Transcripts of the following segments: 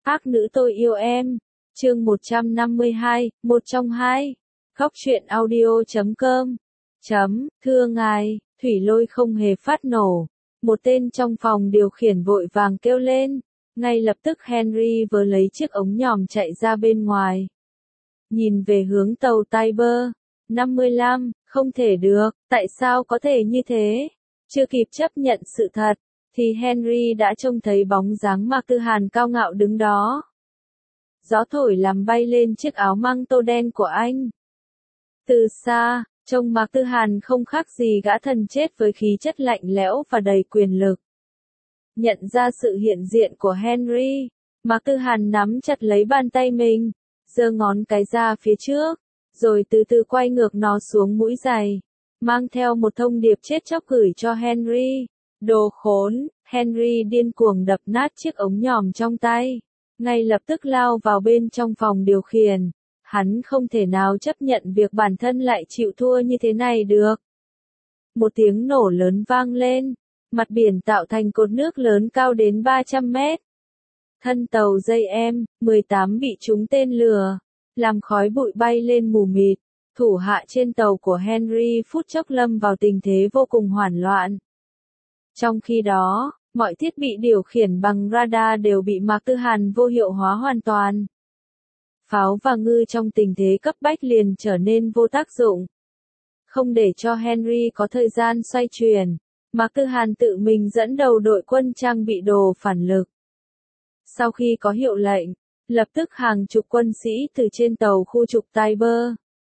Ác nữ tôi yêu em. Chương 152, một trong hai. Góc truyện audio.com. Thưa ngài, thủy lôi không hề phát nổ. Một tên trong phòng điều khiển vội vàng kêu lên. Ngay lập tức Henry vừa lấy chiếc ống nhòm chạy ra bên ngoài. Nhìn về hướng tàu Tiber 55, không thể được, tại sao có thể như thế? Chưa kịp chấp nhận sự thật, thì Henry đã trông thấy bóng dáng Mạc Tư Hàn cao ngạo đứng đó. Gió thổi làm bay lên chiếc áo măng tô đen của anh. Từ xa, trông Mạc Tư Hàn không khác gì gã thần chết với khí chất lạnh lẽo và đầy quyền lực. Nhận ra sự hiện diện của Henry, Mạc Tư Hàn nắm chặt lấy bàn tay mình, giơ ngón cái ra phía trước, rồi từ từ quay ngược nó xuống mũi giày, mang theo một thông điệp chết chóc gửi cho Henry. Đồ khốn! Henry điên cuồng đập nát chiếc ống nhòm trong tay, ngay lập tức lao vào bên trong phòng điều khiển. Hắn không thể nào chấp nhận việc bản thân lại chịu thua như thế này được. Một tiếng nổ lớn vang lên, mặt biển tạo thành cột nước lớn cao đến 300 mét. Thân tàu JM-18 bị trúng tên lửa, làm khói bụi bay lên mù mịt. Thủ hạ trên tàu của Henry phút chốc lâm vào tình thế vô cùng hoảng loạn. Trong khi đó, mọi thiết bị điều khiển bằng radar đều bị Mạc Tư Hàn vô hiệu hóa hoàn toàn. Pháo và ngư trong tình thế cấp bách liền trở nên vô tác dụng. Không để cho Henry có thời gian xoay chuyển, Mạc Tư Hàn tự mình dẫn đầu đội quân trang bị đồ phản lực. Sau khi có hiệu lệnh, lập tức hàng chục quân sĩ từ trên tàu khu trục Tiber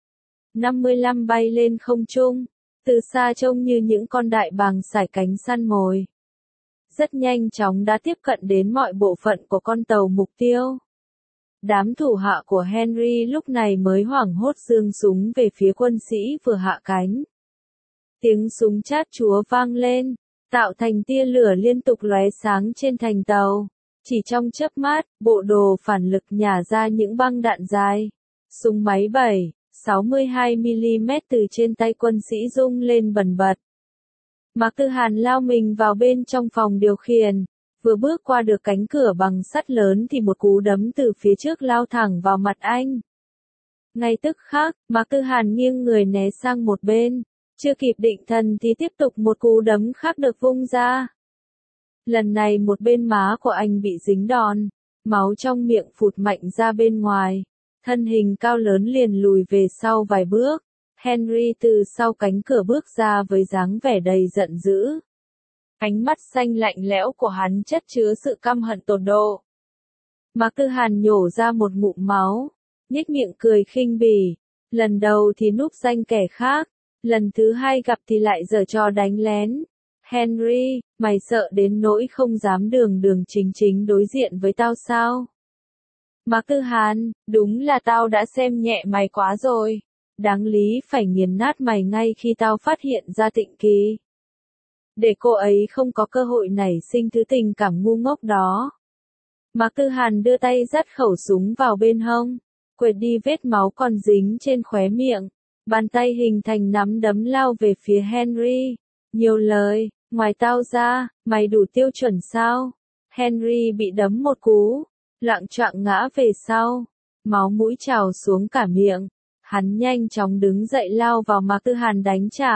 55 bay lên không trung, từ xa trông như những con đại bàng sải cánh săn mồi. Rất nhanh chóng đã tiếp cận đến mọi bộ phận của con tàu mục tiêu. Đám thủ hạ của Henry lúc này mới hoảng hốt giương súng về phía quân sĩ vừa hạ cánh. Tiếng súng chát chúa vang lên, tạo thành tia lửa liên tục lóe sáng trên thành tàu. Chỉ trong chớp mắt, bộ đồ phản lực nhả ra những băng đạn dài. Súng máy 7,62mm từ trên tay quân sĩ rung lên bần bật. Mạc Tư Hàn lao mình vào bên trong phòng điều khiển. Vừa bước qua được cánh cửa bằng sắt lớn thì một cú đấm từ phía trước lao thẳng vào mặt anh. Ngay tức khắc, Mạc Tư Hàn nghiêng người né sang một bên. Chưa kịp định thần thì tiếp tục một cú đấm khác được vung ra. Lần này một bên má của anh bị dính đòn, máu trong miệng phụt mạnh ra bên ngoài. Thân hình cao lớn liền lùi về sau vài bước. Henry từ sau cánh cửa bước ra với dáng vẻ đầy giận dữ. Ánh mắt xanh lạnh lẽo của hắn chất chứa sự căm hận tột độ. Mạc Tư Hàn nhổ ra một ngụm máu, nhếch miệng cười khinh bỉ. Lần đầu thì núp danh kẻ khác, lần thứ hai gặp thì lại giở trò đánh lén. Henry, mày sợ đến nỗi không dám đường đường chính chính đối diện với tao sao? Mạc Tư Hàn, đúng là tao đã xem nhẹ mày quá rồi. Đáng lý phải nghiền nát mày ngay khi tao phát hiện ra Tịnh Kỳ. Để cô ấy không có cơ hội nảy sinh thứ tình cảm ngu ngốc đó. Mạc Tư Hàn đưa tay dắt khẩu súng vào bên hông, quệt đi vết máu còn dính trên khóe miệng. Bàn tay hình thành nắm đấm lao về phía Henry. Nhiều lời, ngoài tao ra, mày đủ tiêu chuẩn sao? Henry bị đấm một cú, loạng choạng ngã về sau. Máu mũi trào xuống cả miệng. Hắn nhanh chóng đứng dậy lao vào Mạc Tư Hàn đánh trả.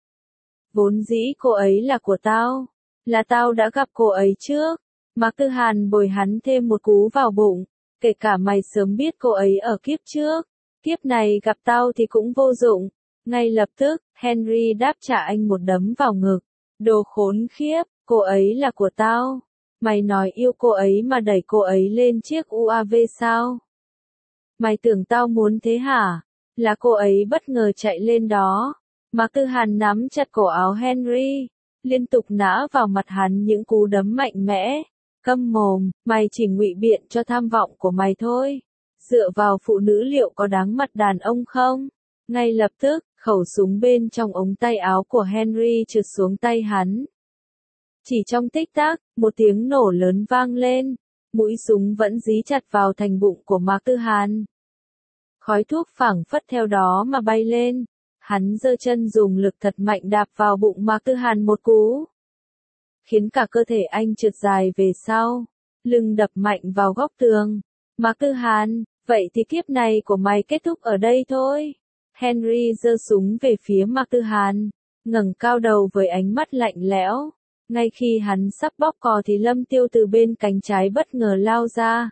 Vốn dĩ cô ấy là của tao. Là tao đã gặp cô ấy trước. Mạc Tư Hàn bồi hắn thêm một cú vào bụng. Kể cả mày sớm biết cô ấy ở kiếp trước. Kiếp này gặp tao thì cũng vô dụng. Ngay lập tức, Henry đáp trả anh một đấm vào ngực. Đồ khốn khiếp, cô ấy là của tao. Mày nói yêu cô ấy mà đẩy cô ấy lên chiếc UAV sao? Mày tưởng tao muốn thế hả? Là cô ấy bất ngờ chạy lên đó. Mạc Tư Hàn nắm chặt cổ áo Henry, liên tục nã vào mặt hắn những cú đấm mạnh mẽ. Câm mồm, mày chỉ ngụy biện cho tham vọng của mày thôi. Dựa vào phụ nữ liệu có đáng mặt đàn ông không? Ngay lập tức, khẩu súng bên trong ống tay áo của Henry trượt xuống tay hắn. Chỉ trong tích tắc, một tiếng nổ lớn vang lên. Mũi súng vẫn dí chặt vào thành bụng của Mạc Tư Hàn. Khói thuốc phảng phất theo đó mà bay lên. Hắn giơ chân dùng lực thật mạnh đạp vào bụng Mạc Tư Hàn một cú, khiến cả cơ thể anh trượt dài về sau. lưng đập mạnh vào góc tường. Mạc Tư Hàn, vậy thì kiếp này của mày kết thúc ở đây thôi. Henry giơ súng về phía Mạc Tư Hàn, ngẩng cao đầu với ánh mắt lạnh lẽo. Ngay khi hắn sắp bóp cò thì Lâm Tiêu từ bên cánh trái bất ngờ lao ra.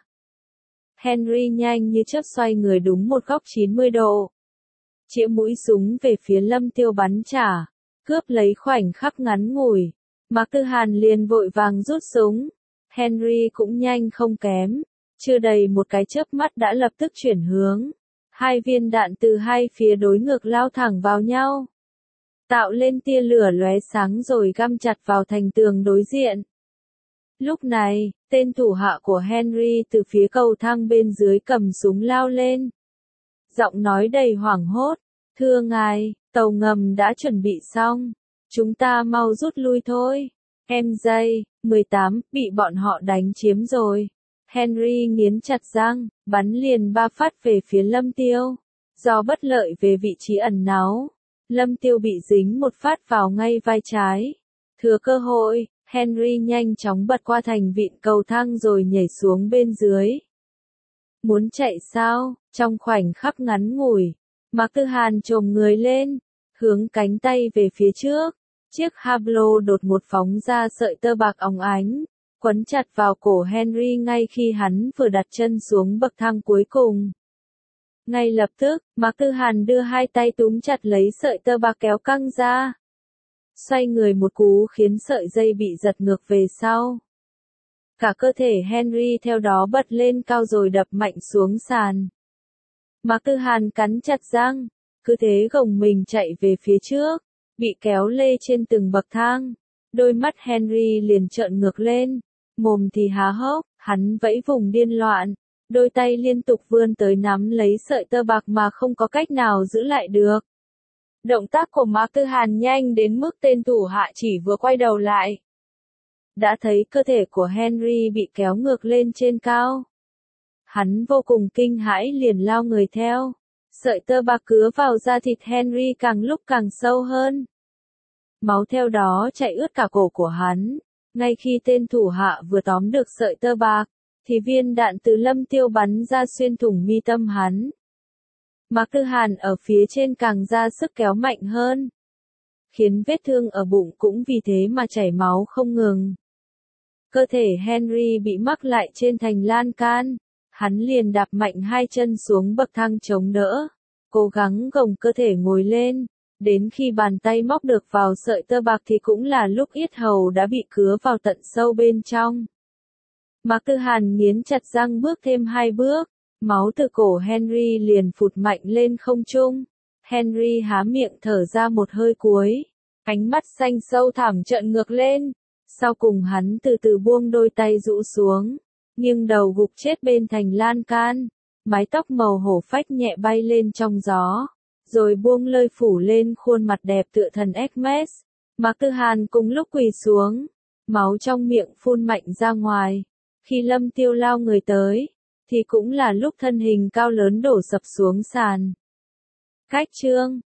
Henry nhanh như chớp xoay người đúng một góc 90 độ. Chĩa mũi súng về phía Lâm Tiêu bắn trả, cướp lấy khoảnh khắc ngắn ngủi. Mạc Tư Hàn liền vội vàng rút súng. Henry cũng nhanh không kém, chưa đầy một cái chớp mắt đã lập tức chuyển hướng. Hai viên đạn từ hai phía đối ngược lao thẳng vào nhau, tạo lên tia lửa lóe sáng rồi găm chặt vào thành tường đối diện. Lúc này, tên thủ hạ của Henry từ phía cầu thang bên dưới cầm súng lao lên. Giọng nói đầy hoảng hốt, thưa ngài, tàu ngầm đã chuẩn bị xong, chúng ta mau rút lui thôi. MJ, 18, bị bọn họ đánh chiếm rồi. Henry nghiến chặt răng, bắn liền 3 phát về phía Lâm Tiêu. Do bất lợi về vị trí ẩn náu, Lâm Tiêu bị dính một phát vào ngay vai trái. Thừa cơ hội, Henry nhanh chóng bật qua thành vịn cầu thang rồi nhảy xuống bên dưới. Muốn chạy sao? Trong khoảnh khắc ngắn ngủi, Mạc Tư Hàn chồm người lên, hướng cánh tay về phía trước. Chiếc hablo đột ngột phóng ra sợi tơ bạc óng ánh, quấn chặt vào cổ Henry ngay khi hắn vừa đặt chân xuống bậc thang cuối cùng. Ngay lập tức, Mạc Tư Hàn đưa hai tay túm chặt lấy sợi tơ bạc kéo căng ra. Xoay người một cú khiến sợi dây bị giật ngược về sau. Cả cơ thể Henry theo đó bật lên cao rồi đập mạnh xuống sàn. Mạc Tư Hàn cắn chặt răng, cứ thế gồng mình chạy về phía trước, bị kéo lê trên từng bậc thang. Đôi mắt Henry liền trợn ngược lên, mồm thì há hốc, hắn vẫy vùng điên loạn, đôi tay liên tục vươn tới nắm lấy sợi tơ bạc mà không có cách nào giữ lại được. Động tác của Mạc Tư Hàn nhanh đến mức tên thủ hạ chỉ vừa quay đầu lại, đã thấy cơ thể của Henry bị kéo ngược lên trên cao. Hắn vô cùng kinh hãi liền lao người theo. Sợi tơ bạc cứa vào da thịt Henry càng lúc càng sâu hơn. Máu theo đó chảy ướt cả cổ của hắn. Ngay khi tên thủ hạ vừa tóm được sợi tơ bạc, thì viên đạn từ Lâm Tiêu bắn ra xuyên thủng mi tâm hắn. Mạc Tư Hàn ở phía trên càng ra sức kéo mạnh hơn, khiến vết thương ở bụng cũng vì thế mà chảy máu không ngừng. Cơ thể Henry bị mắc lại trên thành lan can. Hắn liền đạp mạnh hai chân xuống bậc thang chống đỡ, cố gắng gồng cơ thể ngồi lên. Đến khi bàn tay móc được vào sợi tơ bạc thì cũng là lúc yết hầu đã bị cứa vào tận sâu bên trong. Mạc Tư Hàn nghiến chặt răng bước thêm 2 bước, máu từ cổ Henry liền phụt mạnh lên không trung. Henry há miệng thở ra một hơi cuối, ánh mắt xanh sâu thẳm trợn ngược lên. Sau cùng hắn từ từ buông đôi tay rũ xuống, nghiêng đầu gục chết bên thành lan can. Mái tóc màu hổ phách nhẹ bay lên trong gió, rồi buông lơi phủ lên khuôn mặt đẹp tựa thần Hermes. Mạc Tư Hàn cùng lúc quỳ xuống, máu trong miệng phun mạnh ra ngoài. Khi Lâm Tiêu lao người tới, thì cũng là lúc thân hình cao lớn đổ sập xuống sàn. Cách chương